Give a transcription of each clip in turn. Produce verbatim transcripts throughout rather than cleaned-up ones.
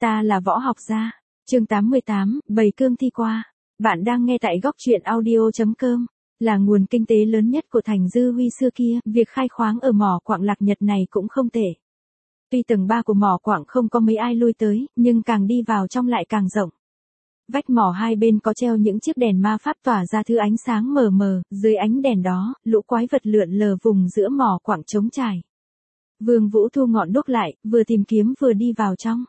Ta là võ học gia. Chương tám mươi tám, bầy cương thi qua. Bạn đang nghe tại góc truyện audio chấm com. Là nguồn kinh tế lớn nhất của thành Dư Huy xưa kia, việc khai khoáng ở mỏ quặng Lạc Nhật này cũng không tệ. Tuy tầng ba của mỏ quặng không có mấy ai lui tới, nhưng càng đi vào trong lại càng rộng. Vách mỏ hai bên có treo những chiếc đèn ma pháp tỏa ra thứ ánh sáng mờ mờ, dưới ánh đèn đó, lũ quái vật lượn lờ vùng giữa mỏ quặng trống trải. Vương Vũ thu ngọn đuốc lại, vừa tìm kiếm vừa đi vào trong.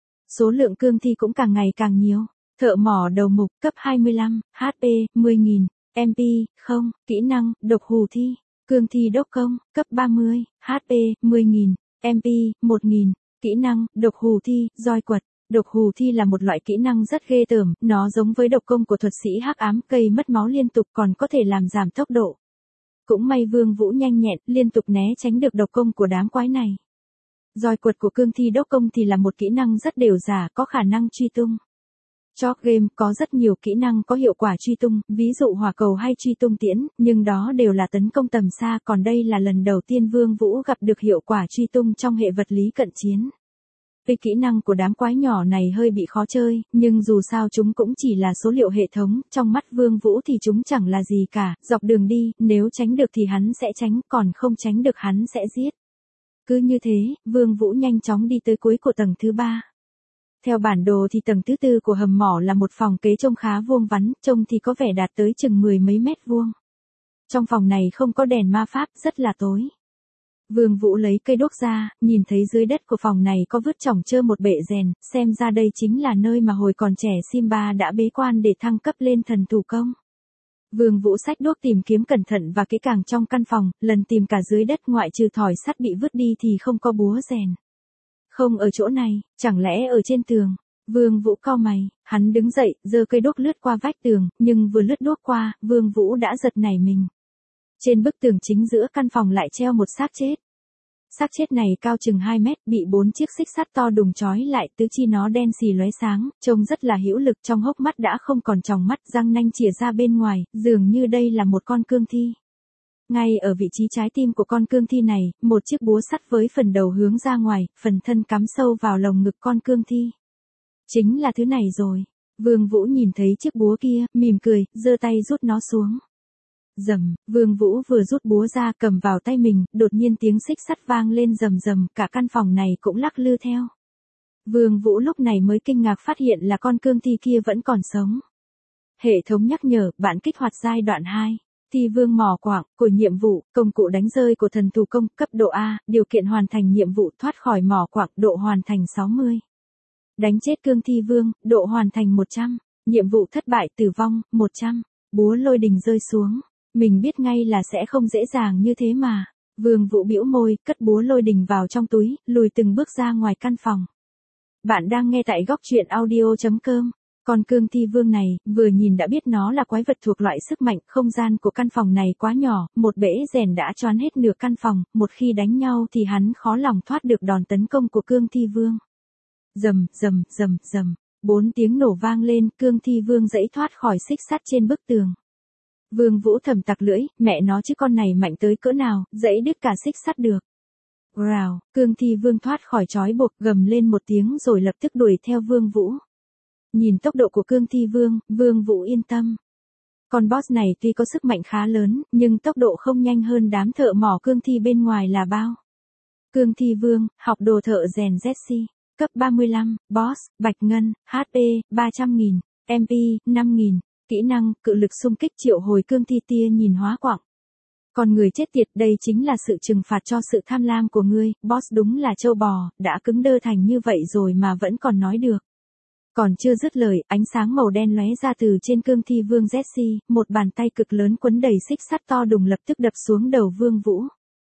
Số lượng cương thi cũng càng ngày càng nhiều. Thợ mỏ đầu mục, cấp hai mươi lăm, hát pê, mười nghìn, em pê, không, kỹ năng, độc hù thi. Cương thi đốc công, cấp ba mươi, hát pê, mười nghìn, em pê, một nghìn, kỹ năng, độc hù thi, roi quật. Độc hù thi là một loại kỹ năng rất ghê tởm, nó giống với độc công của thuật sĩ hắc ám, cây mất máu liên tục còn có thể làm giảm tốc độ. Cũng may Vương Vũ nhanh nhẹn, liên tục né tránh được độc công của đám quái này. Roi quật của cương thi đốc công thì là một kỹ năng rất đều giả, có khả năng truy tung. Chóc game có rất nhiều kỹ năng có hiệu quả truy tung, ví dụ hỏa cầu hay truy tung tiễn, nhưng đó đều là tấn công tầm xa, còn đây là lần đầu tiên Vương Vũ gặp được hiệu quả truy tung trong hệ vật lý cận chiến. Tuy kỹ năng của đám quái nhỏ này hơi bị khó chơi, nhưng dù sao chúng cũng chỉ là số liệu hệ thống, trong mắt Vương Vũ thì chúng chẳng là gì cả, dọc đường đi, nếu tránh được thì hắn sẽ tránh, còn không tránh được hắn sẽ giết. Cứ như thế, Vương Vũ nhanh chóng đi tới cuối của tầng thứ ba. Theo bản đồ thì tầng thứ tư của hầm mỏ là một phòng kế trông khá vuông vắn, trông thì có vẻ đạt tới chừng mười mấy mét vuông. Trong phòng này không có đèn ma pháp, rất là tối. Vương Vũ lấy cây đuốc ra, nhìn thấy dưới đất của phòng này có vứt chỏng chơ một bệ rèn, xem ra đây chính là nơi mà hồi còn trẻ Simba đã bế quan để thăng cấp lên thần thủ công. Vương Vũ xách đuốc tìm kiếm cẩn thận và kỹ càng trong căn phòng, lần tìm cả dưới đất ngoại trừ thỏi sắt bị vứt đi thì không có búa rèn. Không ở chỗ này, chẳng lẽ ở trên tường? Vương Vũ cau mày, hắn đứng dậy, giơ cây đuốc lướt qua vách tường, nhưng vừa lướt đuốc qua, Vương Vũ đã giật nảy mình. Trên bức tường chính giữa căn phòng lại treo một xác chết. Xác chết này cao chừng hai mét, bị bốn chiếc xích sắt to đùng trói lại, tứ chi nó đen xì lóe sáng, trông rất là hữu lực, trong hốc mắt đã không còn tròng mắt, răng nanh chìa ra bên ngoài, dường như đây là một con cương thi. Ngay ở vị trí trái tim của con cương thi này, một chiếc búa sắt với phần đầu hướng ra ngoài, phần thân cắm sâu vào lồng ngực con cương thi. Chính là thứ này rồi. Vương Vũ nhìn thấy chiếc búa kia, mỉm cười, giơ tay rút nó xuống. Rầm, Vương Vũ vừa rút búa ra cầm vào tay mình, đột nhiên tiếng xích sắt vang lên rầm rầm, cả căn phòng này cũng lắc lư theo. Vương Vũ lúc này mới kinh ngạc phát hiện là con cương thi kia vẫn còn sống. Hệ thống nhắc nhở, bạn kích hoạt giai đoạn hai. Thi vương mỏ quặng, của nhiệm vụ, công cụ đánh rơi của thần thủ công, cấp độ A, điều kiện hoàn thành nhiệm vụ thoát khỏi mỏ quặng, độ hoàn thành sáu mươi. Đánh chết cương thi vương, độ hoàn thành một trăm. Nhiệm vụ thất bại tử vong, một trăm. Búa lôi đình rơi xuống. Mình biết ngay là sẽ không dễ dàng như thế mà. Vương Vũ bĩu môi, cất búa lôi đình vào trong túi, lùi từng bước ra ngoài căn phòng. Bạn đang nghe tại góc truyện audio chấm com. Con cương thi vương này, vừa nhìn đã biết nó là quái vật thuộc loại sức mạnh, không gian của căn phòng này quá nhỏ, một bể rèn đã choán hết nửa căn phòng, một khi đánh nhau thì hắn khó lòng thoát được đòn tấn công của cương thi vương. Rầm, rầm, rầm, rầm, bốn tiếng nổ vang lên, cương thi vương giãy thoát khỏi xích sắt trên bức tường. Vương Vũ thầm tặc lưỡi, mẹ nó chứ con này mạnh tới cỡ nào, giãy đứt cả xích sắt được. Rào, cương thi vương thoát khỏi trói buộc, gầm lên một tiếng rồi lập tức đuổi theo Vương Vũ. Nhìn tốc độ của cương thi vương, Vương Vũ yên tâm. Con boss này tuy có sức mạnh khá lớn, nhưng tốc độ không nhanh hơn đám thợ mỏ cương thi bên ngoài là bao. Cương thi vương, học đồ thợ rèn Jesse, cấp ba mươi lăm, boss, bạch ngân, hát pê, ba trăm nghìn, em pê, năm nghìn, kỹ năng, cự lực xung kích triệu hồi cương thi tia nhìn hóa quặng. Con người chết tiệt, đây chính là sự trừng phạt cho sự tham lam của ngươi, boss đúng là trâu bò, đã cứng đơ thành như vậy rồi mà vẫn còn nói được. Còn chưa dứt lời, ánh sáng màu đen lóe ra từ trên cương thi vương Jesse, một bàn tay cực lớn quấn đầy xích sắt to đùng lập tức đập xuống đầu Vương Vũ.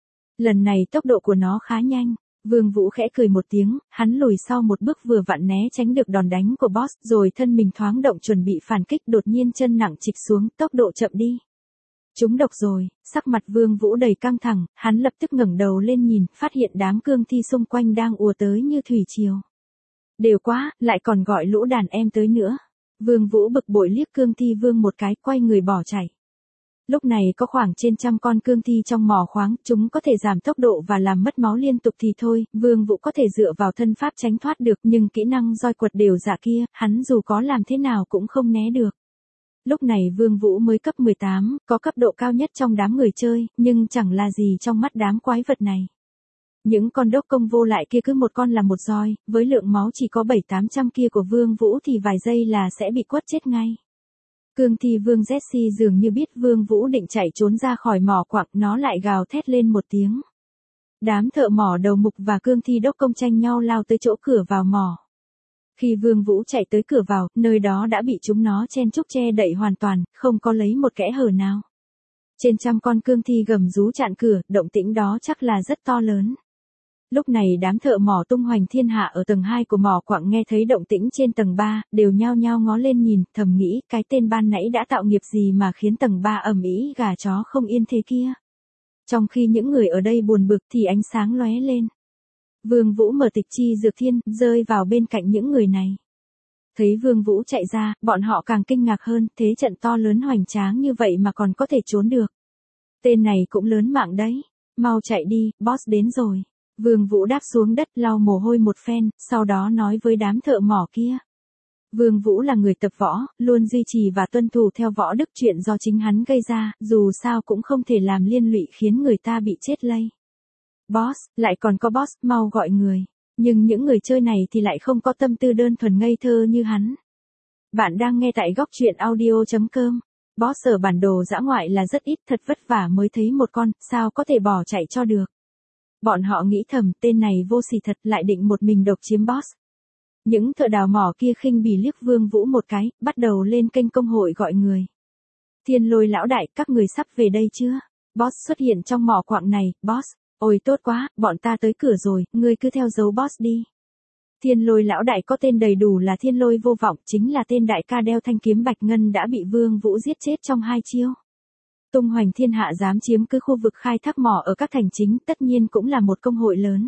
Lần này tốc độ của nó khá nhanh, Vương Vũ khẽ cười một tiếng, hắn lùi sau một bước vừa vặn né tránh được đòn đánh của boss, rồi thân mình thoáng động chuẩn bị phản kích, đột nhiên chân nặng trịch xuống, tốc độ chậm đi. Chúng độc rồi, sắc mặt Vương Vũ đầy căng thẳng, hắn lập tức ngẩng đầu lên nhìn, phát hiện đám cương thi xung quanh đang ùa tới như thủy triều. Đều quá, lại còn gọi lũ đàn em tới nữa. Vương Vũ bực bội liếc cương thi vương một cái, quay người bỏ chạy. Lúc này có khoảng trên trăm con cương thi trong mỏ khoáng, chúng có thể giảm tốc độ và làm mất máu liên tục thì thôi, Vương Vũ có thể dựa vào thân pháp tránh thoát được, nhưng kỹ năng roi quật đều dạ kia, hắn dù có làm thế nào cũng không né được. Lúc này Vương Vũ mới cấp mười tám, có cấp độ cao nhất trong đám người chơi, nhưng chẳng là gì trong mắt đám quái vật này. Những con đốc công vô lại kia cứ một con là một roi, với lượng máu chỉ có bảy tám trăm kia của Vương Vũ thì vài giây là sẽ bị quất chết ngay. Cương thi Vương Jesse dường như biết Vương Vũ định chạy trốn ra khỏi mỏ quặng, nó lại gào thét lên một tiếng. Đám thợ mỏ đầu mục và cương thi đốc công tranh nhau lao tới chỗ cửa vào mỏ. Khi Vương Vũ chạy tới cửa vào, nơi đó đã bị chúng nó chen chúc che đậy hoàn toàn, không có lấy một kẽ hở nào. Trên trăm con cương thi gầm rú chặn cửa, động tĩnh đó chắc là rất to lớn. Lúc này đám thợ mỏ tung hoành thiên hạ ở tầng hai của mỏ quặng nghe thấy động tĩnh trên tầng ba, đều nhao nhao ngó lên nhìn, thầm nghĩ cái tên ban nãy đã tạo nghiệp gì mà khiến tầng ba ầm ĩ gà chó không yên thế kia. Trong khi những người ở đây buồn bực thì ánh sáng lóe lên. Vương Vũ mở tịch chi dược thiên, rơi vào bên cạnh những người này. Thấy Vương Vũ chạy ra, bọn họ càng kinh ngạc hơn, thế trận to lớn hoành tráng như vậy mà còn có thể trốn được. Tên này cũng lớn mạng đấy. Mau chạy đi, boss đến rồi. Vương Vũ đáp xuống đất lau mồ hôi một phen, sau đó nói với đám thợ mỏ kia. Vương Vũ là người tập võ, luôn duy trì và tuân thủ theo võ đức, chuyện do chính hắn gây ra, dù sao cũng không thể làm liên lụy khiến người ta bị chết lây. Boss, lại còn có boss, mau gọi người. Nhưng những người chơi này thì lại không có tâm tư đơn thuần ngây thơ như hắn. Bạn đang nghe tại góc truyện audio chấm com. Boss ở bản đồ dã ngoại là rất ít, thật vất vả mới thấy một con, sao có thể bỏ chạy cho được. Bọn họ nghĩ thầm, tên này vô sỉ thật, lại định một mình độc chiếm boss. Những thợ đào mỏ kia khinh bỉ liếc Vương Vũ một cái, bắt đầu lên kênh công hội gọi người. Thiên Lôi lão đại, các người sắp về đây chưa? Boss xuất hiện trong mỏ quặng này, boss. Ôi tốt quá, bọn ta tới cửa rồi, ngươi cứ theo dấu boss đi. Thiên Lôi lão đại có tên đầy đủ là Thiên Lôi Vô Vọng, chính là tên đại ca đeo thanh kiếm bạch ngân đã bị Vương Vũ giết chết trong hai chiêu. Tung hoành thiên hạ dám chiếm cứ khu vực khai thác mỏ ở các thành chính, tất nhiên cũng là một công hội lớn.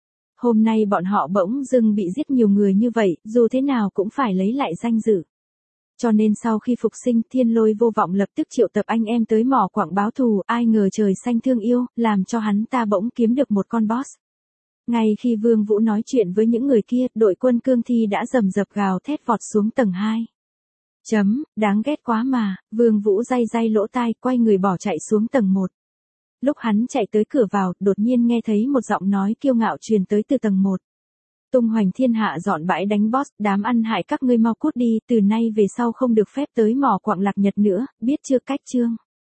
Hôm nay bọn họ bỗng dưng bị giết nhiều người như vậy, dù thế nào cũng phải lấy lại danh dự. Cho nên sau khi phục sinh, Thiên Lôi Vô Vọng lập tức triệu tập anh em tới mỏ quặng báo thù, ai ngờ trời xanh thương yêu, làm cho hắn ta bỗng kiếm được một con boss. Ngay khi Vương Vũ nói chuyện với những người kia, đội quân cương thi đã rầm rập gào thét vọt xuống tầng hai. Chấm, đáng ghét quá mà, Vương Vũ day day lỗ tai, quay người bỏ chạy xuống tầng một. Lúc hắn chạy tới cửa vào, đột nhiên nghe thấy một giọng nói kiêu ngạo truyền tới từ tầng một. Tung hoành thiên hạ dọn bãi đánh boss, đám ăn hại các ngươi mau cút đi, từ nay về sau không được phép tới mỏ quặng Lạc Nhật nữa, biết chưa cách chương.